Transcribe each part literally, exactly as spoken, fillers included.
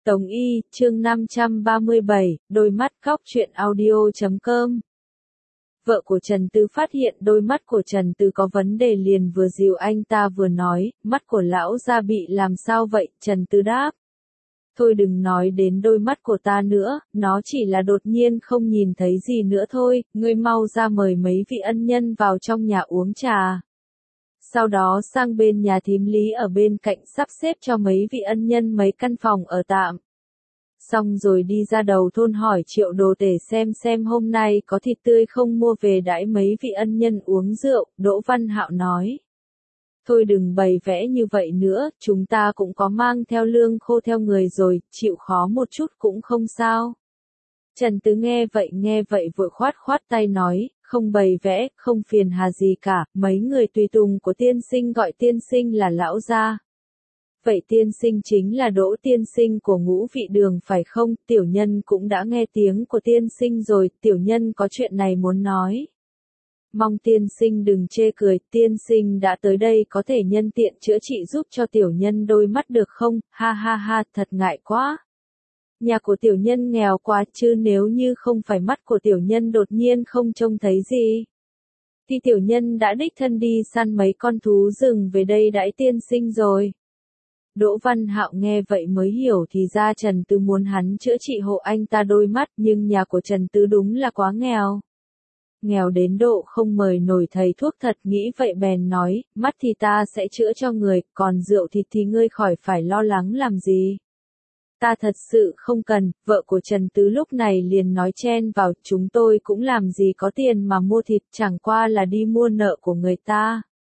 Tống Y, chương năm trăm ba mươi bảy, đôi mắt khóc chuyện audio chấm com. Vợ của Trần Tứ phát hiện đôi mắt của Trần Tứ có vấn đề liền vừa dìu anh ta vừa nói, mắt của lão gia bị làm sao vậy, Trần Tứ đáp. Thôi đừng nói đến đôi mắt của ta nữa, nó chỉ là đột nhiên không nhìn thấy gì nữa thôi, ngươi mau ra mời mấy vị ân nhân vào trong nhà uống trà. Sau đó sang bên nhà thím Lý ở bên cạnh sắp xếp cho mấy vị ân nhân mấy căn phòng ở tạm. Xong rồi đi ra đầu thôn hỏi Triệu Đồ Tể xem xem hôm nay có thịt tươi không mua về đãi mấy vị ân nhân uống rượu, Đỗ Văn Hạo nói. Thôi đừng bày vẽ như vậy nữa, chúng ta cũng có mang theo lương khô theo người rồi, chịu khó một chút cũng không sao. Trần Tứ nghe vậy nghe vậy vội khoát khoát tay nói, không bày vẽ, không phiền hà gì cả, mấy người tùy tùng của tiên sinh gọi tiên sinh là lão gia. Vậy tiên sinh chính là Đỗ tiên sinh của Ngũ Vị Đường phải không? Tiểu nhân cũng đã nghe tiếng của tiên sinh rồi, tiểu nhân có chuyện này muốn nói. Mong tiên sinh đừng chê cười, tiên sinh đã tới đây có thể nhân tiện chữa trị giúp cho tiểu nhân đôi mắt được không? Ha ha ha, thật ngại quá. Nhà của tiểu nhân nghèo quá chứ nếu như không phải mắt của tiểu nhân đột nhiên không trông thấy gì. Thì tiểu nhân đã đích thân đi săn mấy con thú rừng về đây đãi tiên sinh rồi. Đỗ Văn Hạo nghe vậy mới hiểu thì ra Trần Tứ muốn hắn chữa trị hộ anh ta đôi mắt nhưng nhà của Trần Tứ đúng là quá nghèo. Nghèo đến độ không mời nổi thầy thuốc thật nghĩ vậy bèn nói, mắt thì ta sẽ chữa cho người, còn rượu thịt thì ngươi khỏi phải lo lắng làm gì. Ta thật sự không cần, vợ của Trần Tứ lúc này liền nói chen vào, chúng tôi cũng làm gì có tiền mà mua thịt chẳng qua là đi mua nợ của người ta.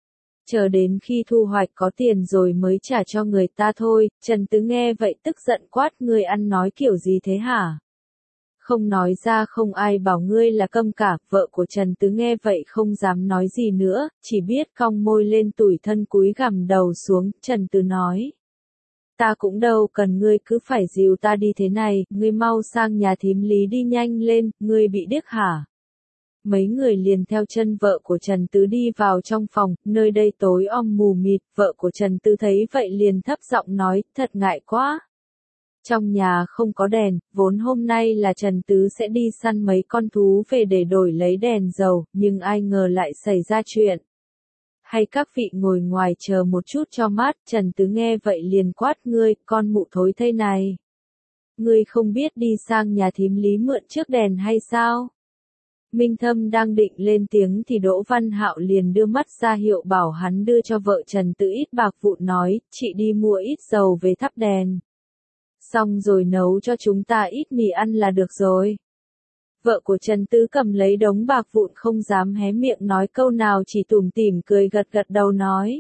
Chờ đến khi thu hoạch có tiền rồi mới trả cho người ta thôi, Trần Tứ nghe vậy tức giận quát ngươi ăn nói kiểu gì thế hả? Không nói ra không ai bảo ngươi là câm cả, vợ của Trần Tứ nghe vậy không dám nói gì nữa, chỉ biết cong môi lên tủi thân cúi gằm đầu xuống, Trần Tứ nói. Ta cũng đâu cần ngươi cứ phải dìu ta đi thế này, ngươi mau sang nhà thím Lý đi nhanh lên, ngươi bị điếc hả? Mấy người liền theo chân vợ của Trần Tứ đi vào trong phòng, nơi đây tối om mù mịt, vợ của Trần Tứ thấy vậy liền thấp giọng nói, thật ngại quá. Trong nhà không có đèn, vốn hôm nay là Trần Tứ sẽ đi săn mấy con thú về để đổi lấy đèn dầu, nhưng ai ngờ lại xảy ra chuyện. Hay các vị ngồi ngoài chờ một chút cho mát, Trần Tứ nghe vậy liền quát ngươi, con mụ thối thây này. Ngươi không biết đi sang nhà thím Lý mượn chiếc đèn hay sao? Minh Thâm đang định lên tiếng thì Đỗ Văn Hạo liền đưa mắt ra hiệu bảo hắn đưa cho vợ Trần Tứ ít bạc vụn nói, chị đi mua ít dầu về thắp đèn. Xong rồi nấu cho chúng ta ít mì ăn là được rồi. Vợ của Trần Tứ cầm lấy đống bạc vụn không dám hé miệng nói câu nào chỉ tủm tỉm cười gật gật đầu nói.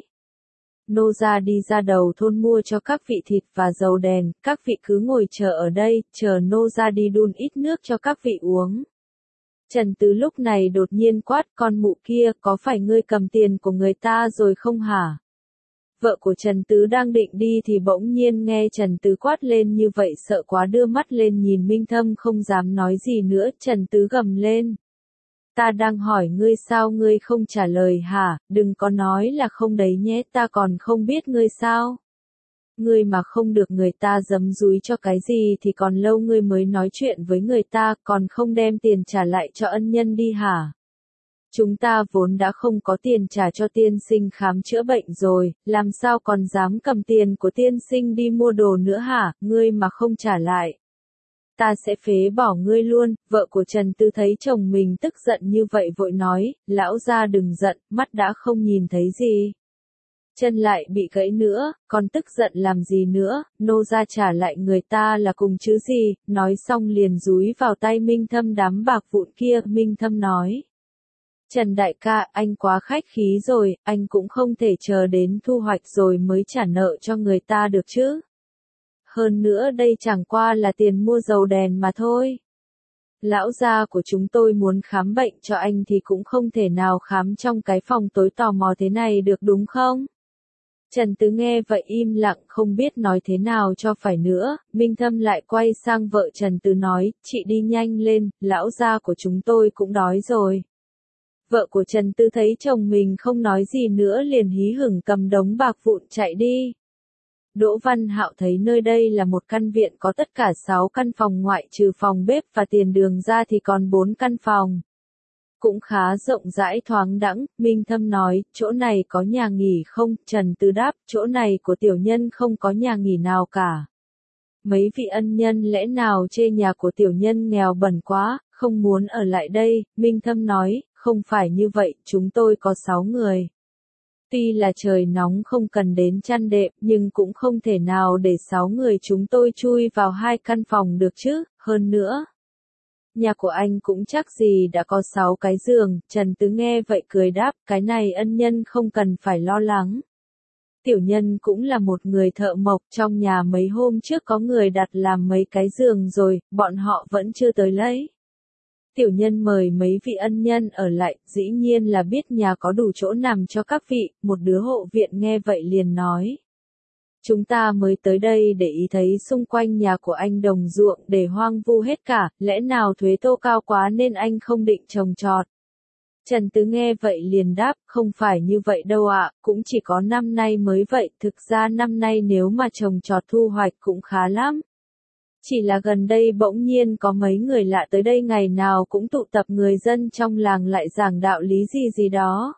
Nô gia đi ra đầu thôn mua cho các vị thịt và dầu đèn, các vị cứ ngồi chờ ở đây, chờ nô gia đi đun ít nước cho các vị uống. Trần Tứ lúc này đột nhiên quát con mụ kia, có phải ngươi cầm tiền của người ta rồi không hả? Vợ của Trần Tứ đang định đi thì bỗng nhiên nghe Trần Tứ quát lên như vậy sợ quá đưa mắt lên nhìn Minh Thâm không dám nói gì nữa, Trần Tứ gầm lên. Ta đang hỏi ngươi sao ngươi không trả lời hả, đừng có nói là không đấy nhé, ta còn không biết ngươi sao. Ngươi mà không được người ta giấm dúi cho cái gì thì còn lâu ngươi mới nói chuyện với người ta, còn không đem tiền trả lại cho ân nhân đi hả? Chúng ta vốn đã không có tiền trả cho tiên sinh khám chữa bệnh rồi, làm sao còn dám cầm tiền của tiên sinh đi mua đồ nữa hả, ngươi mà không trả lại. Ta sẽ phế bỏ ngươi luôn, vợ của Trần Tứ thấy chồng mình tức giận như vậy vội nói, lão gia đừng giận, mắt đã không nhìn thấy gì. Chân lại bị gãy nữa, còn tức giận làm gì nữa, nô gia trả lại người ta là cùng chứ gì, nói xong liền dúi vào tay Minh Thâm đám bạc vụn kia, Minh Thâm nói. Trần đại ca, anh quá khách khí rồi, anh cũng không thể chờ đến thu hoạch rồi mới trả nợ cho người ta được chứ. Hơn nữa đây chẳng qua là tiền mua dầu đèn mà thôi. Lão gia của chúng tôi muốn khám bệnh cho anh thì cũng không thể nào khám trong cái phòng tối tò mò thế này được đúng không? Trần Tứ nghe vậy im lặng không biết nói thế nào cho phải nữa, Minh Thâm lại quay sang vợ Trần Tứ nói, chị đi nhanh lên, lão gia của chúng tôi cũng đói rồi. Vợ của Trần Tứ thấy chồng mình không nói gì nữa liền hí hửng cầm đống bạc vụn chạy đi. Đỗ Văn Hạo thấy nơi đây là một căn viện có tất cả sáu căn phòng ngoại trừ phòng bếp và tiền đường ra thì còn bốn căn phòng. Cũng khá rộng rãi thoáng đãng, Minh Thâm nói, chỗ này có nhà nghỉ không? Trần Tư đáp, chỗ này của tiểu nhân không có nhà nghỉ nào cả. Mấy vị ân nhân lẽ nào chê nhà của tiểu nhân nghèo bẩn quá, không muốn ở lại đây? Minh Thâm nói, không phải như vậy, chúng tôi có sáu người. Tuy là trời nóng không cần đến chăn đệm, nhưng cũng không thể nào để sáu người chúng tôi chui vào hai căn phòng được chứ, hơn nữa. Nhà của anh cũng chắc gì đã có sáu cái giường, Trần Tứ nghe vậy cười đáp, cái này ân nhân không cần phải lo lắng. Tiểu nhân cũng là một người thợ mộc, trong nhà mấy hôm trước có người đặt làm mấy cái giường rồi, bọn họ vẫn chưa tới lấy. Tiểu nhân mời mấy vị ân nhân ở lại, dĩ nhiên là biết nhà có đủ chỗ nằm cho các vị, một đứa hộ viện nghe vậy liền nói. Chúng ta mới tới đây để ý thấy xung quanh nhà của anh đồng ruộng để hoang vu hết cả, lẽ nào thuế tô cao quá nên anh không định trồng trọt. Trần Tứ nghe vậy liền đáp, không phải như vậy đâu ạ, cũng chỉ có năm nay mới vậy, thực ra năm nay nếu mà trồng trọt thu hoạch cũng khá lắm. Chỉ là gần đây bỗng nhiên có mấy người lạ tới đây ngày nào cũng tụ tập người dân trong làng lại giảng đạo lý gì gì đó.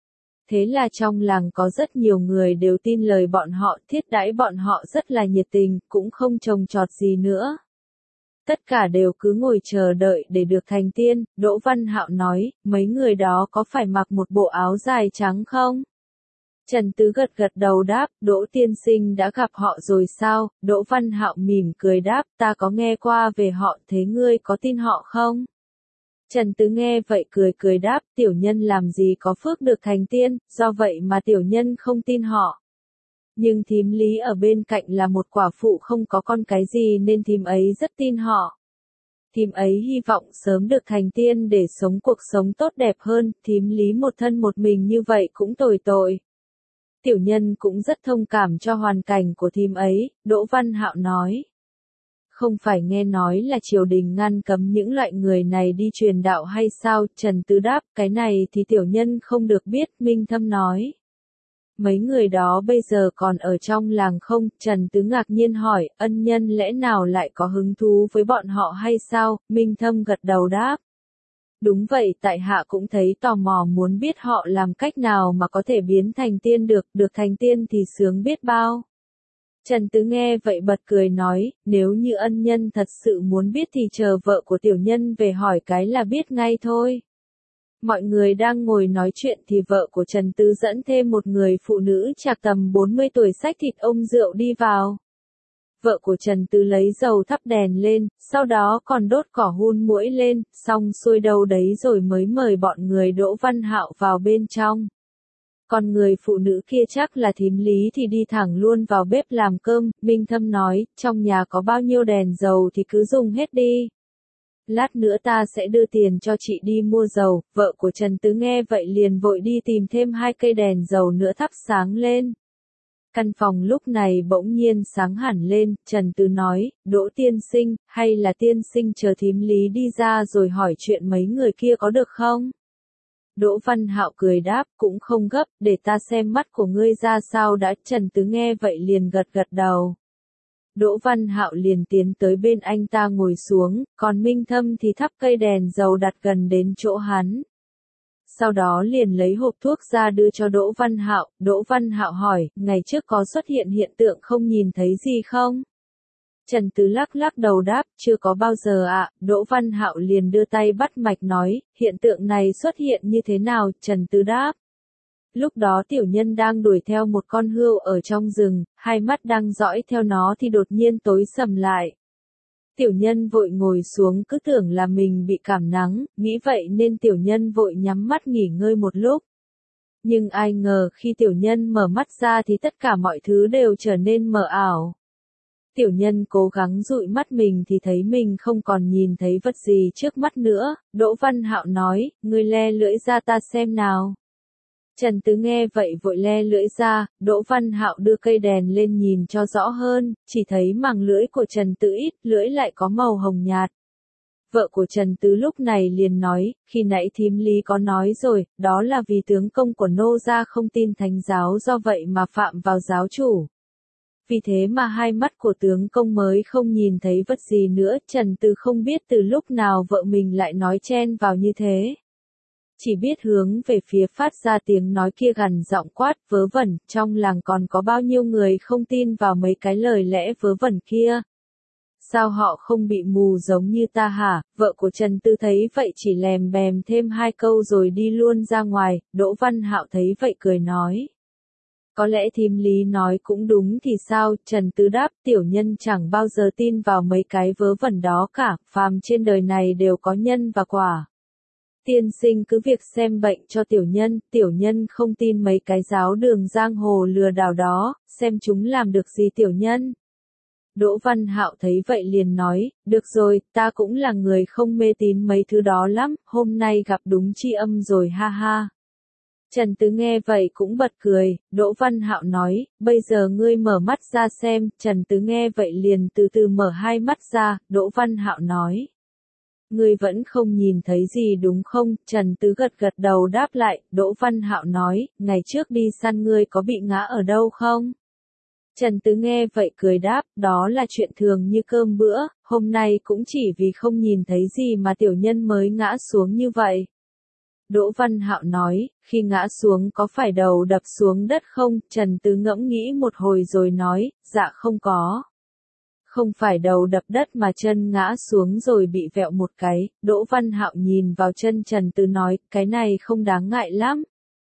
Thế là trong làng có rất nhiều người đều tin lời bọn họ, thiết đãi bọn họ rất là nhiệt tình, cũng không trồng trọt gì nữa. Tất cả đều cứ ngồi chờ đợi để được thành tiên. Đỗ Văn Hạo nói, mấy người đó có phải mặc một bộ áo dài trắng không? Trần Tứ gật gật đầu đáp, Đỗ tiên sinh đã gặp họ rồi sao? Đỗ Văn Hạo mỉm cười đáp, ta có nghe qua về họ, thế ngươi có tin họ không? Trần Tứ nghe vậy cười cười đáp, tiểu nhân làm gì có phước được thành tiên, do vậy mà tiểu nhân không tin họ. Nhưng thím Lý ở bên cạnh là một quả phụ không có con cái gì nên thím ấy rất tin họ. Thím ấy hy vọng sớm được thành tiên để sống cuộc sống tốt đẹp hơn, thím Lý một thân một mình như vậy cũng tồi tội. Tiểu nhân cũng rất thông cảm cho hoàn cảnh của thím ấy, Đỗ Văn Hạo nói. Không phải nghe nói là triều đình ngăn cấm những loại người này đi truyền đạo hay sao? Trần Tứ đáp, cái này thì tiểu nhân không được biết, Minh Thâm nói. Mấy người đó bây giờ còn ở trong làng không? Trần Tứ ngạc nhiên hỏi, ân nhân lẽ nào lại có hứng thú với bọn họ hay sao? Minh Thâm gật đầu đáp. Đúng vậy, tại hạ cũng thấy tò mò muốn biết họ làm cách nào mà có thể biến thành tiên được, được thành tiên thì sướng biết bao. Trần Tứ nghe vậy bật cười nói, nếu như ân nhân thật sự muốn biết thì chờ vợ của tiểu nhân về hỏi cái là biết ngay thôi. Mọi người đang ngồi nói chuyện thì vợ của Trần Tứ dẫn thêm một người phụ nữ chạc tầm bốn mươi tuổi xách thịt ôm rượu đi vào. Vợ của Trần Tứ lấy dầu thắp đèn lên, sau đó còn đốt cỏ hun muỗi lên, xong xuôi đâu đấy rồi mới mời bọn người Đỗ Văn Hạo vào bên trong. Còn người phụ nữ kia chắc là thím Lý thì đi thẳng luôn vào bếp làm cơm, Minh Thâm nói, trong nhà có bao nhiêu đèn dầu thì cứ dùng hết đi. Lát nữa ta sẽ đưa tiền cho chị đi mua dầu, vợ của Trần Tứ nghe vậy liền vội đi tìm thêm hai cây đèn dầu nữa thắp sáng lên. Căn phòng lúc này bỗng nhiên sáng hẳn lên, Trần Tứ nói, Đỗ tiên sinh, hay là tiên sinh chờ thím Lý đi ra rồi hỏi chuyện mấy người kia có được không? Đỗ Văn Hạo cười đáp, cũng không gấp, để ta xem mắt của ngươi ra sao đã. Trần Tứ nghe vậy liền gật gật đầu. Đỗ Văn Hạo liền tiến tới bên anh ta ngồi xuống, còn Minh Thâm thì thắp cây đèn dầu đặt gần đến chỗ hắn. Sau đó liền lấy hộp thuốc ra đưa cho Đỗ Văn Hạo. Đỗ Văn Hạo hỏi, ngày trước có xuất hiện hiện tượng không nhìn thấy gì không? Trần Tứ lắc lắc đầu đáp, chưa có bao giờ ạ. Đỗ Văn Hạo liền đưa tay bắt mạch nói, hiện tượng này xuất hiện như thế nào? Trần Tứ đáp. Lúc đó tiểu nhân đang đuổi theo một con hươu ở trong rừng, hai mắt đang dõi theo nó thì đột nhiên tối sầm lại. Tiểu nhân vội ngồi xuống cứ tưởng là mình bị cảm nắng, nghĩ vậy nên tiểu nhân vội nhắm mắt nghỉ ngơi một lúc. Nhưng ai ngờ khi tiểu nhân mở mắt ra thì tất cả mọi thứ đều trở nên mờ ảo. Tiểu nhân cố gắng dụi mắt mình thì thấy mình không còn nhìn thấy vật gì trước mắt nữa. Đỗ Văn Hạo nói, ngươi le lưỡi ra ta xem nào. Trần Tứ nghe vậy vội le lưỡi ra, Đỗ Văn Hạo đưa cây đèn lên nhìn cho rõ hơn, chỉ thấy màng lưỡi của Trần Tứ ít, lưỡi lại có màu hồng nhạt. Vợ của Trần Tứ lúc này liền nói, khi nãy thím Lý có nói rồi, đó là vì tướng công của nô gia không tin thánh giáo do vậy mà phạm vào giáo chủ. Vì thế mà hai mắt của tướng công mới không nhìn thấy vật gì nữa, Trần Từ không biết từ lúc nào vợ mình lại nói chen vào như thế. Chỉ biết hướng về phía phát ra tiếng nói kia gằn giọng quát vớ vẩn, trong làng còn có bao nhiêu người không tin vào mấy cái lời lẽ vớ vẩn kia. Sao họ không bị mù giống như ta hả? Vợ của Trần Tư thấy vậy chỉ lèm bèm thêm hai câu rồi đi luôn ra ngoài, Đỗ Văn Hạo thấy vậy cười nói. Có lẽ thím Lý nói cũng đúng thì sao? Trần Tư đáp, tiểu nhân chẳng bao giờ tin vào mấy cái vớ vẩn đó cả, phàm trên đời này đều có nhân và quả. Tiên sinh cứ việc xem bệnh cho tiểu nhân, tiểu nhân không tin mấy cái giáo đường giang hồ lừa đảo đó, xem chúng làm được gì tiểu nhân. Đỗ Văn Hạo thấy vậy liền nói, được rồi, ta cũng là người không mê tín mấy thứ đó lắm, hôm nay gặp đúng tri âm rồi ha ha. Trần Tứ nghe vậy cũng bật cười, Đỗ Văn Hạo nói, bây giờ ngươi mở mắt ra xem, Trần Tứ nghe vậy liền từ từ mở hai mắt ra, Đỗ Văn Hạo nói. Ngươi vẫn không nhìn thấy gì đúng không? Trần Tứ gật gật đầu đáp lại, Đỗ Văn Hạo nói, ngày trước đi săn ngươi có bị ngã ở đâu không? Trần Tứ nghe vậy cười đáp, đó là chuyện thường như cơm bữa, hôm nay cũng chỉ vì không nhìn thấy gì mà tiểu nhân mới ngã xuống như vậy. Đỗ Văn Hạo nói, khi ngã xuống có phải đầu đập xuống đất không? Trần Tứ ngẫm nghĩ một hồi rồi nói, dạ không có. Không phải đầu đập đất mà chân ngã xuống rồi bị vẹo một cái, Đỗ Văn Hạo nhìn vào chân Trần Tứ nói, cái này không đáng ngại lắm.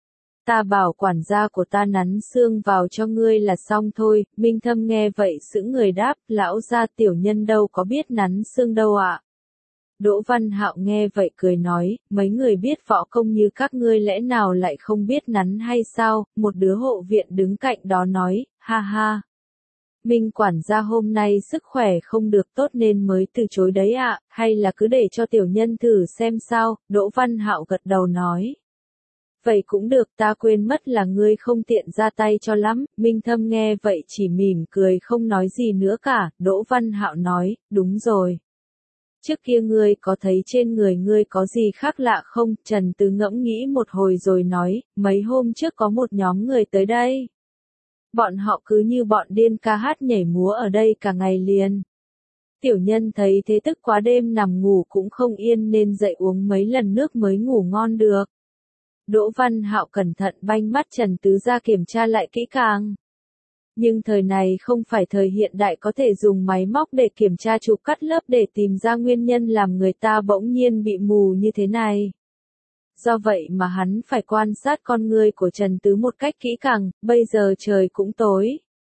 Ta bảo quản gia của ta nắn xương vào cho ngươi là xong thôi, Minh Thâm nghe vậy sững người đáp, lão gia tiểu nhân đâu có biết nắn xương đâu ạ. Đỗ Văn Hạo nghe vậy cười nói, mấy người biết võ công như các ngươi lẽ nào lại không biết nắn hay sao, một đứa hộ viện đứng cạnh đó nói, ha ha. Minh quản gia hôm nay sức khỏe không được tốt nên mới từ chối đấy ạ, hay là cứ để cho tiểu nhân thử xem sao, Đỗ Văn Hạo gật đầu nói. Vậy cũng được, ta quên mất là ngươi không tiện ra tay cho lắm, Minh Thâm nghe vậy chỉ mỉm cười không nói gì nữa cả, Đỗ Văn Hạo nói, đúng rồi. Trước kia ngươi có thấy trên người ngươi có gì khác lạ không? Trần Tứ ngẫm nghĩ một hồi rồi nói, mấy hôm trước có một nhóm người tới đây. Bọn họ cứ như bọn điên ca hát nhảy múa ở đây cả ngày liền. Tiểu nhân thấy thế tức quá đêm nằm ngủ cũng không yên nên dậy uống mấy lần nước mới ngủ ngon được. Đỗ Văn Hạo cẩn thận banh mắt Trần Tứ ra kiểm tra lại kỹ càng. Nhưng thời này không phải thời hiện đại có thể dùng máy móc để kiểm tra chụp cắt lớp để tìm ra nguyên nhân làm người ta bỗng nhiên bị mù như thế này. Do vậy mà hắn phải quan sát con người của Trần Tứ một cách kỹ càng, bây giờ trời cũng tối.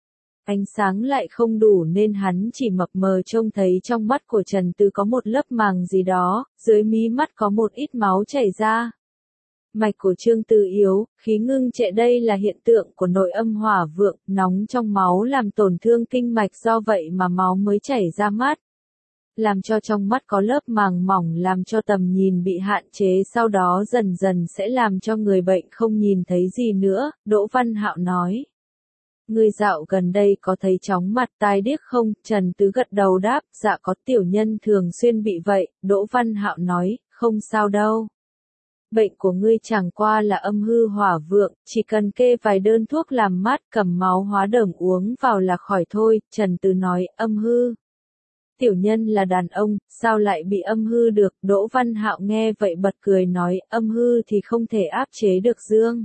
Ánh sáng lại không đủ nên hắn chỉ mập mờ trông thấy trong mắt của Trần Tứ có một lớp màng gì đó, dưới mí mắt có một ít máu chảy ra. Mạch của Trương Tư yếu, khí ngưng trệ đây là hiện tượng của nội âm hỏa vượng, nóng trong máu làm tổn thương kinh mạch do vậy mà máu mới chảy ra mắt. Làm cho trong mắt có lớp màng mỏng làm cho tầm nhìn bị hạn chế sau đó dần dần sẽ làm cho người bệnh không nhìn thấy gì nữa, Đỗ Văn Hạo nói. Người dạo gần đây có thấy chóng mặt tai điếc không? Trần Tứ gật đầu đáp, dạ có tiểu nhân thường xuyên bị vậy, Đỗ Văn Hạo nói, không sao đâu. Bệnh của ngươi chẳng qua là âm hư hỏa vượng, chỉ cần kê vài đơn thuốc làm mát cầm máu hóa đờm uống vào là khỏi thôi, Trần Tứ nói, âm hư. Tiểu nhân là đàn ông, sao lại bị âm hư được, Đỗ Văn Hạo nghe vậy bật cười nói, âm hư thì không thể áp chế được dương.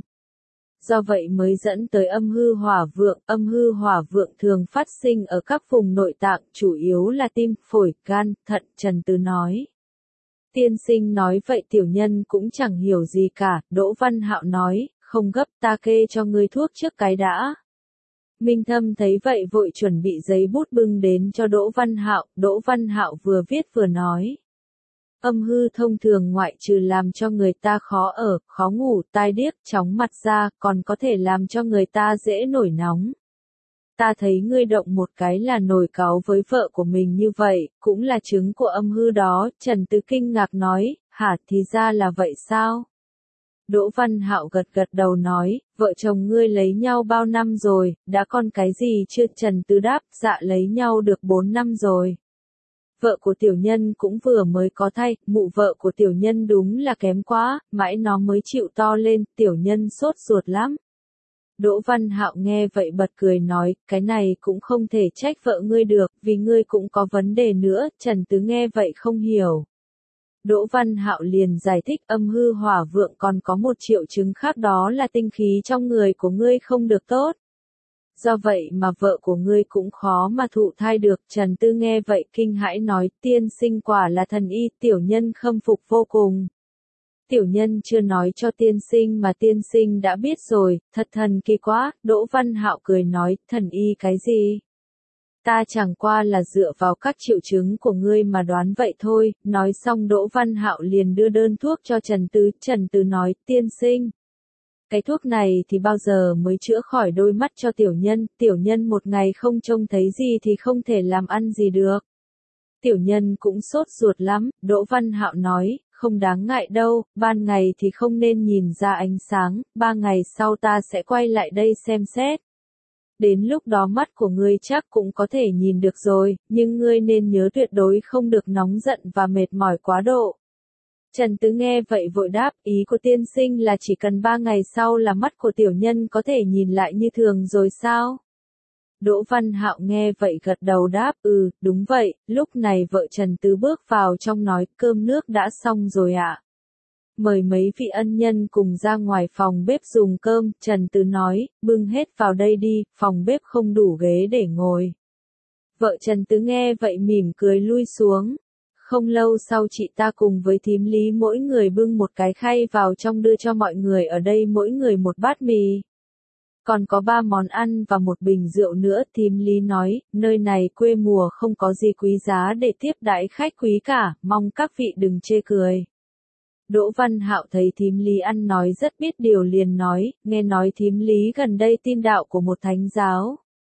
Do vậy mới dẫn tới âm hư hỏa vượng, âm hư hỏa vượng thường phát sinh ở các vùng nội tạng, chủ yếu là tim, phổi, gan, thận, Trần Tứ nói. Tiên sinh nói vậy tiểu nhân cũng chẳng hiểu gì cả, Đỗ Văn Hạo nói, không gấp ta kê cho ngươi thuốc trước cái đã. Minh Thâm thấy vậy vội chuẩn bị giấy bút bưng đến cho Đỗ Văn Hạo, Đỗ Văn Hạo vừa viết vừa nói. Âm hư thông thường ngoại trừ làm cho người ta khó ở, khó ngủ, tai điếc, chóng mặt ra, còn có thể làm cho người ta dễ nổi nóng. Ta thấy ngươi động một cái là nổi cáu với vợ của mình như vậy, cũng là chứng của âm hư đó, Trần Tứ kinh ngạc nói, hả thì ra là vậy sao? Đỗ Văn Hạo gật gật đầu nói, vợ chồng ngươi lấy nhau bao năm rồi, đã con cái gì chưa? Trần Tứ đáp, dạ lấy nhau được bốn năm rồi. Vợ của tiểu nhân cũng vừa mới có thai, mụ vợ của tiểu nhân đúng là kém quá, mãi nó mới chịu to lên, tiểu nhân sốt ruột lắm. Đỗ Văn Hạo nghe vậy bật cười nói, cái này cũng không thể trách vợ ngươi được, vì ngươi cũng có vấn đề nữa, Trần Tứ nghe vậy không hiểu. Đỗ Văn Hạo liền giải thích âm hư hỏa vượng còn có một triệu chứng khác, đó là tinh khí trong người của ngươi không được tốt. Do vậy mà vợ của ngươi cũng khó mà thụ thai được. Trần Tư nghe vậy kinh hãi nói, tiên sinh quả là thần y, tiểu nhân khâm phục vô cùng. Tiểu nhân chưa nói cho tiên sinh mà tiên sinh đã biết rồi, thật thần kỳ quá. Đỗ Văn Hạo cười nói, thần y cái gì? Ta chẳng qua là dựa vào các triệu chứng của ngươi mà đoán vậy thôi. Nói xong Đỗ Văn Hạo liền đưa đơn thuốc cho Trần Tứ. Trần Tứ nói, tiên sinh, cái thuốc này thì bao giờ mới chữa khỏi đôi mắt cho tiểu nhân, tiểu nhân một ngày không trông thấy gì thì không thể làm ăn gì được. Tiểu nhân cũng sốt ruột lắm. Đỗ Văn Hạo nói, không đáng ngại đâu, ban ngày thì không nên nhìn ra ánh sáng, ba ngày sau ta sẽ quay lại đây xem xét. Đến lúc đó mắt của ngươi chắc cũng có thể nhìn được rồi, nhưng ngươi nên nhớ tuyệt đối không được nóng giận và mệt mỏi quá độ. Trần Tứ nghe vậy vội đáp, ý của tiên sinh là chỉ cần ba ngày sau là mắt của tiểu nhân có thể nhìn lại như thường rồi sao? Đỗ Văn Hạo nghe vậy gật đầu đáp, ừ, đúng vậy. Lúc này vợ Trần Tứ bước vào trong nói, cơm nước đã xong rồi ạ. Mời mấy vị ân nhân cùng ra ngoài phòng bếp dùng cơm. Trần Tứ nói, bưng hết vào đây đi, phòng bếp không đủ ghế để ngồi. Vợ Trần Tứ nghe vậy mỉm cười lui xuống. Không lâu sau chị ta cùng với thím Lý mỗi người bưng một cái khay vào trong đưa cho mọi người ở đây mỗi người một bát mì. Còn có ba món ăn và một bình rượu nữa. Thím Lý nói, nơi này quê mùa không có gì quý giá để tiếp đãi khách quý cả, mong các vị đừng chê cười. Đỗ Văn Hạo thấy thím Lý ăn nói rất biết điều liền nói, nghe nói thím Lý gần đây tin đạo của một thánh giáo.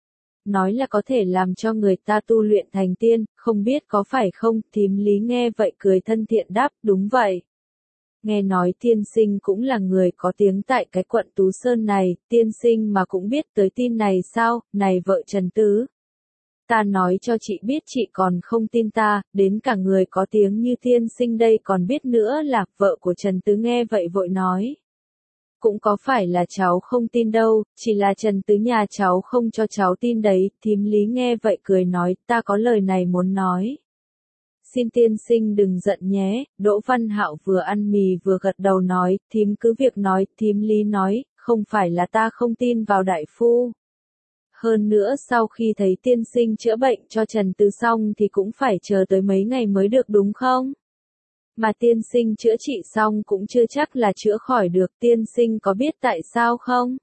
Nói là có thể làm cho người ta tu luyện thành tiên, không biết có phải không? Thím Lý nghe vậy cười thân thiện đáp, đúng vậy. Nghe nói tiên sinh cũng là người có tiếng tại cái quận Tú Sơn này, tiên sinh mà cũng biết tới tin này sao? Này vợ Trần Tứ, ta nói cho chị biết chị còn không tin ta, đến cả người có tiếng như tiên sinh đây còn biết nữa là. Vợ của Trần Tứ nghe vậy vội nói, cũng có phải là cháu không tin đâu, chỉ là Trần Tứ nhà cháu không cho cháu tin đấy. Thím Lý nghe vậy cười nói, ta có lời này muốn nói. Xin tiên sinh đừng giận nhé. Đỗ Văn Hạo vừa ăn mì vừa gật đầu nói, thím cứ việc nói. Thím Lý nói, không phải là ta không tin vào đại phu. Hơn nữa sau khi thấy tiên sinh chữa bệnh cho Trần Tứ xong thì cũng phải chờ tới mấy ngày mới được đúng không? Mà tiên sinh chữa trị xong cũng chưa chắc là chữa khỏi được. Tiên sinh có biết tại sao không?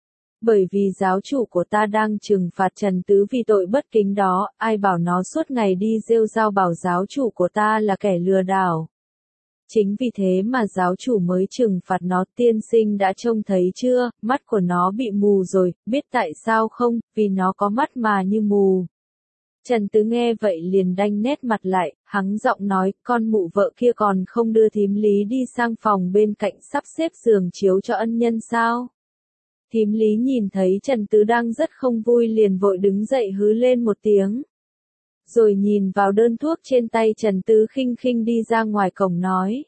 Bởi vì giáo chủ của ta đang trừng phạt Trần Tứ vì tội bất kính đó, ai bảo nó suốt ngày đi rêu rao bảo giáo chủ của ta là kẻ lừa đảo. Chính vì thế mà giáo chủ mới trừng phạt nó. Tiên sinh đã trông thấy chưa, mắt của nó bị mù rồi, biết tại sao không? Vì nó có mắt mà như mù. Trần Tứ nghe vậy liền đanh nét mặt lại, hắng giọng nói, con mụ vợ kia còn không đưa thím Lý đi sang phòng bên cạnh sắp xếp giường chiếu cho ân nhân sao? Thím Lý nhìn thấy Trần Tứ đang rất không vui liền vội đứng dậy hứ lên một tiếng. Rồi nhìn vào đơn thuốc trên tay Trần Tứ khinh khinh đi ra ngoài cổng nói.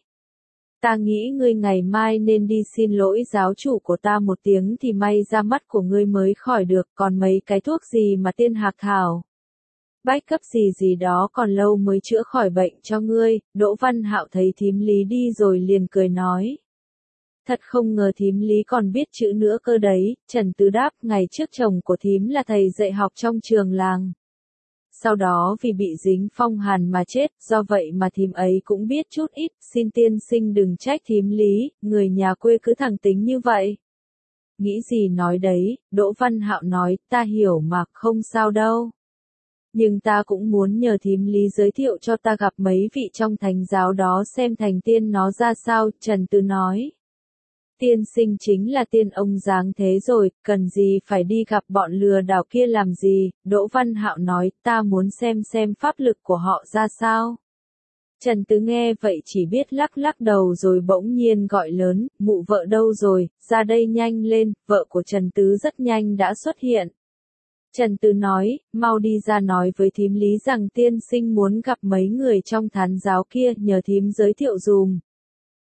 Ta nghĩ ngươi ngày mai nên đi xin lỗi giáo chủ của ta một tiếng thì may ra mắt của ngươi mới khỏi được, còn mấy cái thuốc gì mà tiên hạc thảo. Bách cấp gì gì đó còn lâu mới chữa khỏi bệnh cho ngươi. Đỗ Văn Hạo thấy thím Lý đi rồi liền cười nói. Thật không ngờ thím Lý còn biết chữ nữa cơ đấy. Trần Tứ đáp, ngày trước chồng của thím là thầy dạy học trong trường làng. Sau đó vì bị dính phong hàn mà chết, do vậy mà thím ấy cũng biết chút ít. Xin tiên sinh đừng trách thím Lý, người nhà quê cứ thẳng tính như vậy. Nghĩ gì nói đấy. Đỗ Văn Hạo nói, ta hiểu mà, không sao đâu. Nhưng ta cũng muốn nhờ thím Lý giới thiệu cho ta gặp mấy vị trong thánh giáo đó xem thành tiên nó ra sao. Trần Tứ nói. Tiên sinh chính là tiên ông dáng thế rồi, cần gì phải đi gặp bọn lừa đảo kia làm gì? Đỗ Văn Hạo nói, ta muốn xem xem pháp lực của họ ra sao. Trần Tứ nghe vậy chỉ biết lắc lắc đầu rồi bỗng nhiên gọi lớn, mụ vợ đâu rồi, ra đây nhanh lên. Vợ của Trần Tứ rất nhanh đã xuất hiện. Trần Tứ nói, mau đi ra nói với thím Lý rằng tiên sinh muốn gặp mấy người trong thánh giáo kia, nhờ thím giới thiệu dùm.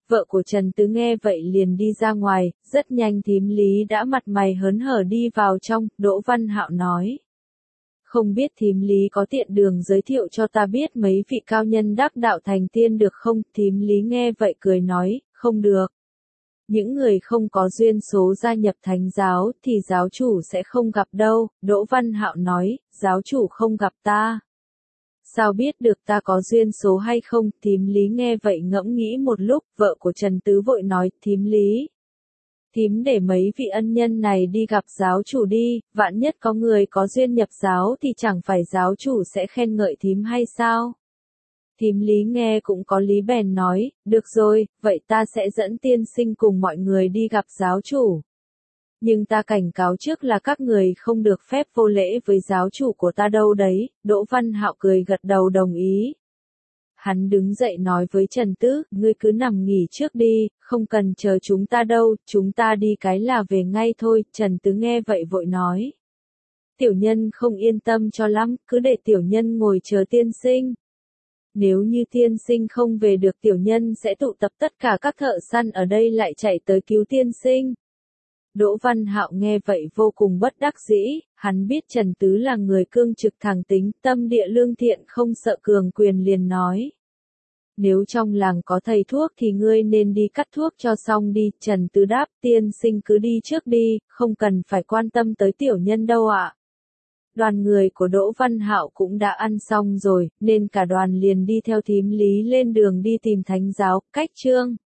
Vợ của Trần Tứ nghe vậy liền đi ra ngoài, rất nhanh thím Lý đã mặt mày hớn hở đi vào trong, Đỗ Văn Hạo nói. Không biết thím Lý có tiện đường giới thiệu cho ta biết mấy vị cao nhân đắc đạo thành tiên được không? Thím Lý nghe vậy cười nói, không được. Những người không có duyên số gia nhập thánh giáo thì giáo chủ sẽ không gặp đâu, Đỗ Văn Hạo nói, giáo chủ không gặp ta. Sao biết được ta có duyên số hay không? Thím Lý nghe vậy ngẫm nghĩ một lúc, vợ của Trần Tứ vội nói, thím Lý. Thím để mấy vị ân nhân này đi gặp giáo chủ đi, vạn nhất có người có duyên nhập giáo thì chẳng phải giáo chủ sẽ khen ngợi thím hay sao? Thím Lý nghe cũng có lý bèn nói, được rồi, vậy ta sẽ dẫn tiên sinh cùng mọi người đi gặp giáo chủ. Nhưng ta cảnh cáo trước là các người không được phép vô lễ với giáo chủ của ta đâu đấy, Đỗ Văn Hạo cười gật đầu đồng ý. Hắn đứng dậy nói với Trần Tứ, ngươi cứ nằm nghỉ trước đi, không cần chờ chúng ta đâu, chúng ta đi cái là về ngay thôi, Trần Tứ nghe vậy vội nói. Tiểu nhân không yên tâm cho lắm, cứ để tiểu nhân ngồi chờ tiên sinh. Nếu như tiên sinh không về được tiểu nhân sẽ tụ tập tất cả các thợ săn ở đây lại chạy tới cứu tiên sinh. Đỗ Văn Hạo nghe vậy vô cùng bất đắc dĩ, hắn biết Trần Tứ là người cương trực thẳng tính, tâm địa lương thiện không sợ cường quyền liền nói. Nếu trong làng có thầy thuốc thì ngươi nên đi cắt thuốc cho xong đi, Trần Tứ đáp, tiên sinh cứ đi trước đi, không cần phải quan tâm tới tiểu nhân đâu ạ. Đoàn người của Đỗ Văn Hạo cũng đã ăn xong rồi, nên cả đoàn liền đi theo thím Lý lên đường đi tìm thánh giáo, cách chương.